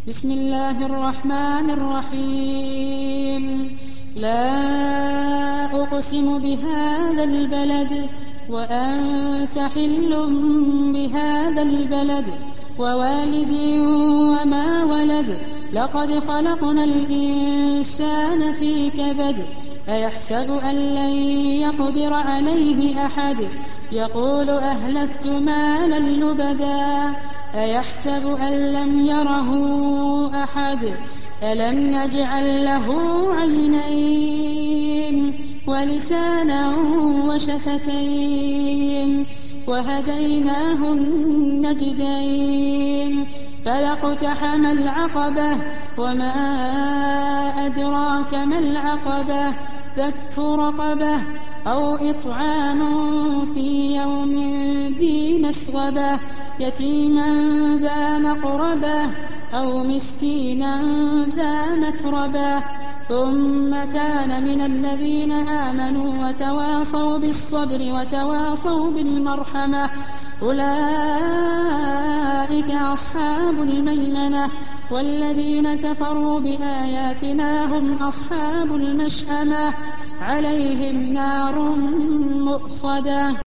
بسم الله الرحمن الرحيم. لا أقسم بهذا البلد وأنت حل بهذا البلد ووالد وما ولد. لقد خلقنا الإنسان في كبد. أيحسب أن لن يقدر عليه أحد. يقول أهلكت مالا لبدا. أيحسب أن لم يره أحد. ألم نجعل له عينين ولسانا وشفتين وهديناه النجدين. فلاقتحم العقبة وما أدراك ما العقبة. فك رقبة أو إطعام في يوم ذي مسغبة يتيما ذا مقربة أو مسكينا ذا متربة. ثم كان من الذين آمنوا وتواصوا بالصبر وتواصوا بالمرحمة أولئك أصحاب الميمنة. والذين كفروا بآياتنا هم أصحاب المشأمة عليهم نار مؤصدة.